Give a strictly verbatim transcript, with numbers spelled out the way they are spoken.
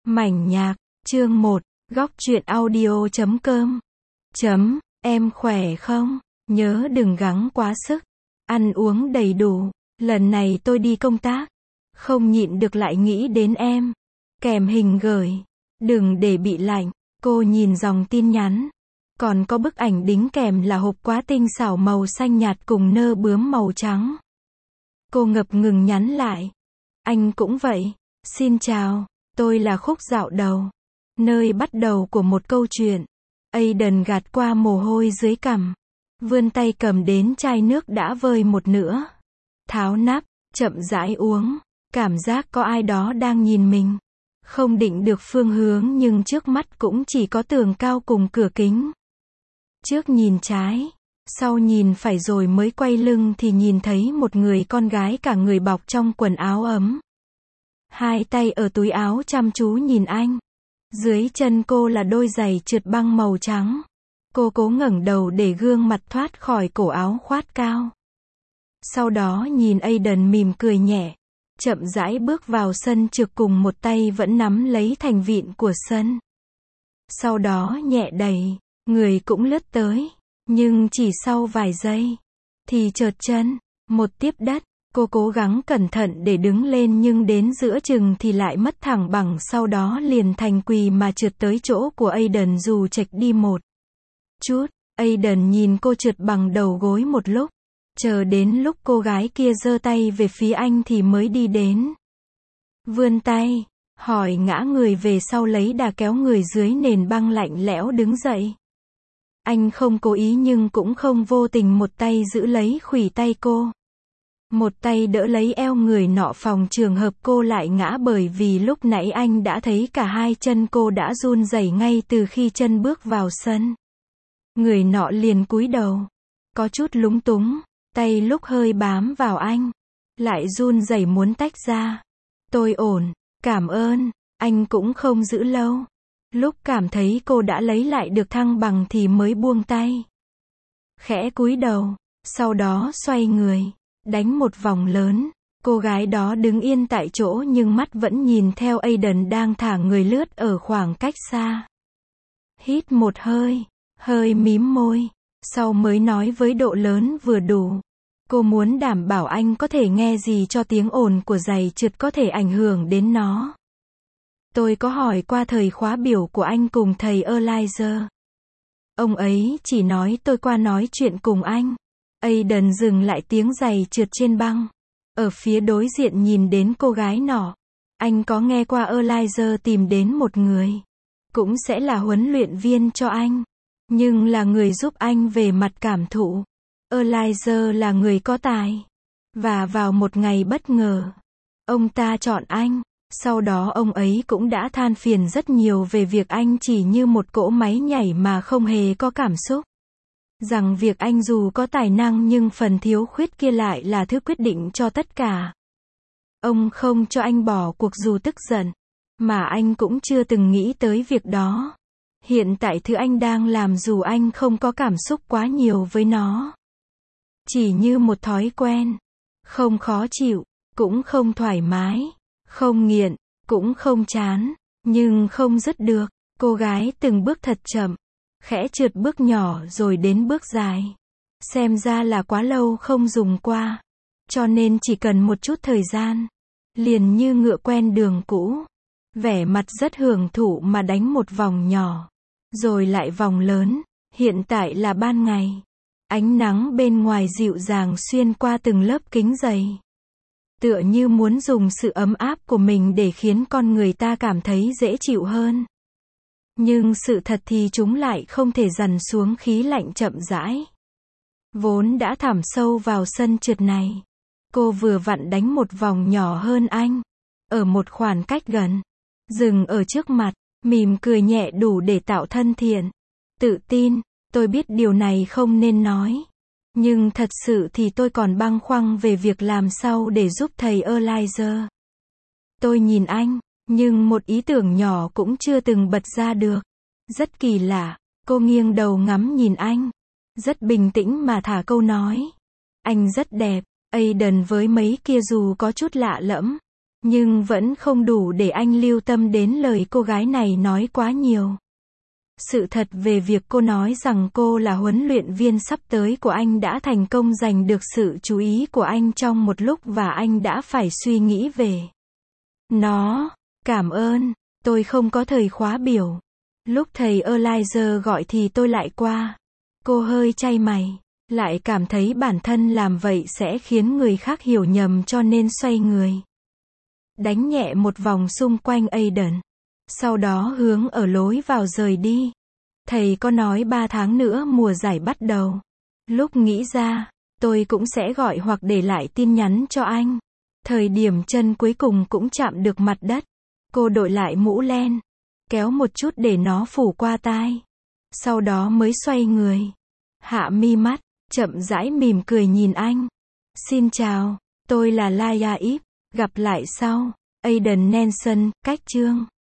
Mảnh nhạc, chương một, góc truyện audio chấm com. Chấm, em khỏe không? Nhớ đừng gắng quá sức. Ăn uống đầy đủ. Lần này tôi đi công tác. Không nhịn được lại nghĩ đến em. Kèm hình gửi. Đừng để bị lạnh. Cô nhìn dòng tin nhắn. Còn có bức ảnh đính kèm là hộp quá tinh xảo màu xanh nhạt cùng nơ bướm màu trắng. Cô ngập ngừng nhắn lại. Anh cũng vậy. Xin chào. Tôi là khúc dạo đầu. Nơi bắt đầu của một câu chuyện. Aiden gạt qua mồ hôi dưới cằm. Vươn tay cầm đến chai nước đã vơi một nửa. Tháo nắp, chậm rãi uống. Cảm giác có ai đó đang nhìn mình. Không định được phương hướng nhưng trước mắt cũng chỉ có tường cao cùng cửa kính. Trước nhìn trái, sau nhìn phải rồi mới quay lưng thì nhìn thấy một người con gái cả người bọc trong quần áo ấm. Hai tay ở túi áo chăm chú nhìn anh. Dưới chân cô là đôi giày trượt băng màu trắng. Cô cố ngẩng đầu để gương mặt thoát khỏi cổ áo khoát cao. Sau đó nhìn Aiden mỉm cười nhẹ. Chậm rãi bước vào sân trượt cùng một tay vẫn nắm lấy thành vịn của sân. Sau đó nhẹ đẩy, người cũng lướt tới. Nhưng chỉ sau vài giây, thì trượt chân, một tiếp đất. Cô cố gắng cẩn thận để đứng lên nhưng đến giữa chừng thì lại mất thẳng bằng, sau đó liền thành quỳ mà trượt tới chỗ của Aiden dù chệch đi một chút. Aiden nhìn cô trượt bằng đầu gối một lúc. Chờ đến lúc cô gái kia giơ tay về phía anh thì mới đi đến. Vươn tay, hỏi ngã người về sau lấy đà kéo người dưới nền băng lạnh lẽo đứng dậy. Anh không cố ý nhưng cũng không vô tình một tay giữ lấy khuỷu tay cô. Một tay đỡ lấy eo người nọ phòng trường hợp cô lại ngã, bởi vì lúc nãy anh đã thấy cả hai chân cô đã run rẩy ngay từ khi chân bước vào sân. Người nọ liền cúi đầu. Có chút lúng túng. Tay lúc hơi bám vào anh. Lại run rẩy muốn tách ra. Tôi ổn. Cảm ơn. Anh cũng không giữ lâu. Lúc cảm thấy cô đã lấy lại được thăng bằng thì mới buông tay. Khẽ cúi đầu. Sau đó xoay người. Đánh một vòng lớn. Cô gái đó đứng yên tại chỗ nhưng mắt vẫn nhìn theo Aiden đang thả người lướt ở khoảng cách xa. Hít một hơi. Hơi mím môi. Sau mới nói với độ lớn vừa đủ. Cô muốn đảm bảo anh có thể nghe gì cho tiếng ồn của giày trượt có thể ảnh hưởng đến nó. Tôi có hỏi qua thời khóa biểu của anh cùng thầy Elijah. Ông ấy chỉ nói tôi qua nói chuyện cùng anh. Aiden dừng lại tiếng giày trượt trên băng. Ở phía đối diện nhìn đến cô gái nọ. Anh có nghe qua Elijah tìm đến một người. Cũng sẽ là huấn luyện viên cho anh. Nhưng là người giúp anh về mặt cảm thụ. Elijah là người có tài. Và vào một ngày bất ngờ, ông ta chọn anh. Sau đó ông ấy cũng đã than phiền rất nhiều về việc anh chỉ như một cỗ máy nhảy mà không hề có cảm xúc. Rằng việc anh dù có tài năng nhưng phần thiếu khuyết kia lại là thứ quyết định cho tất cả. Ông không cho anh bỏ cuộc dù tức giận. Mà anh cũng chưa từng nghĩ tới việc đó. Hiện tại thứ anh đang làm dù anh không có cảm xúc quá nhiều với nó. Chỉ như một thói quen. Không khó chịu, cũng không thoải mái, không nghiện, cũng không chán, nhưng không dứt được. Cô gái từng bước thật chậm, khẽ trượt bước nhỏ rồi đến bước dài. Xem ra là quá lâu không dùng qua. Cho nên chỉ cần một chút thời gian. Liền như ngựa quen đường cũ. Vẻ mặt rất hưởng thụ mà đánh một vòng nhỏ. Rồi lại vòng lớn. Hiện tại là ban ngày. Ánh nắng bên ngoài dịu dàng xuyên qua từng lớp kính dày. Tựa như muốn dùng sự ấm áp của mình để khiến con người ta cảm thấy dễ chịu hơn. Nhưng sự thật thì chúng lại không thể dằn xuống khí lạnh chậm rãi. Vốn đã thẳm sâu vào sân trượt này. Cô vừa vặn đánh một vòng nhỏ hơn anh. Ở một khoảng cách gần. Dừng ở trước mặt. Mỉm cười nhẹ đủ để tạo thân thiện. Tự tin. Tôi biết điều này không nên nói. Nhưng thật sự thì tôi còn băn khoăn về việc làm sao để giúp thầy Elijah. Tôi nhìn anh, nhưng một ý tưởng nhỏ cũng chưa từng bật ra được. Rất kỳ lạ, cô nghiêng đầu ngắm nhìn anh. Rất bình tĩnh mà thả câu nói. Anh rất đẹp. Aiden với mấy kia dù có chút lạ lẫm. Nhưng vẫn không đủ để anh lưu tâm đến lời cô gái này nói quá nhiều. Sự thật về việc cô nói rằng cô là huấn luyện viên sắp tới của anh đã thành công giành được sự chú ý của anh trong một lúc và anh đã phải suy nghĩ về nó. Cảm ơn, tôi không có thời khóa biểu. Lúc thầy Elijah gọi thì tôi lại qua. Cô hơi chay mày, lại cảm thấy bản thân làm vậy sẽ khiến người khác hiểu nhầm cho nên xoay người. Đánh nhẹ một vòng xung quanh Aiden. Sau đó hướng ở lối vào rời đi. Thầy có nói ba tháng nữa mùa giải bắt đầu. Lúc nghĩ ra, tôi cũng sẽ gọi hoặc để lại tin nhắn cho anh. Thời điểm chân cuối cùng cũng chạm được mặt đất. Cô đội lại mũ len. Kéo một chút để nó phủ qua tai. Sau đó mới xoay người. Hạ mi mắt, chậm rãi mỉm cười nhìn anh. Xin chào, tôi là Laia Ip. Gặp lại sau. Aiden Nelson, cách chương.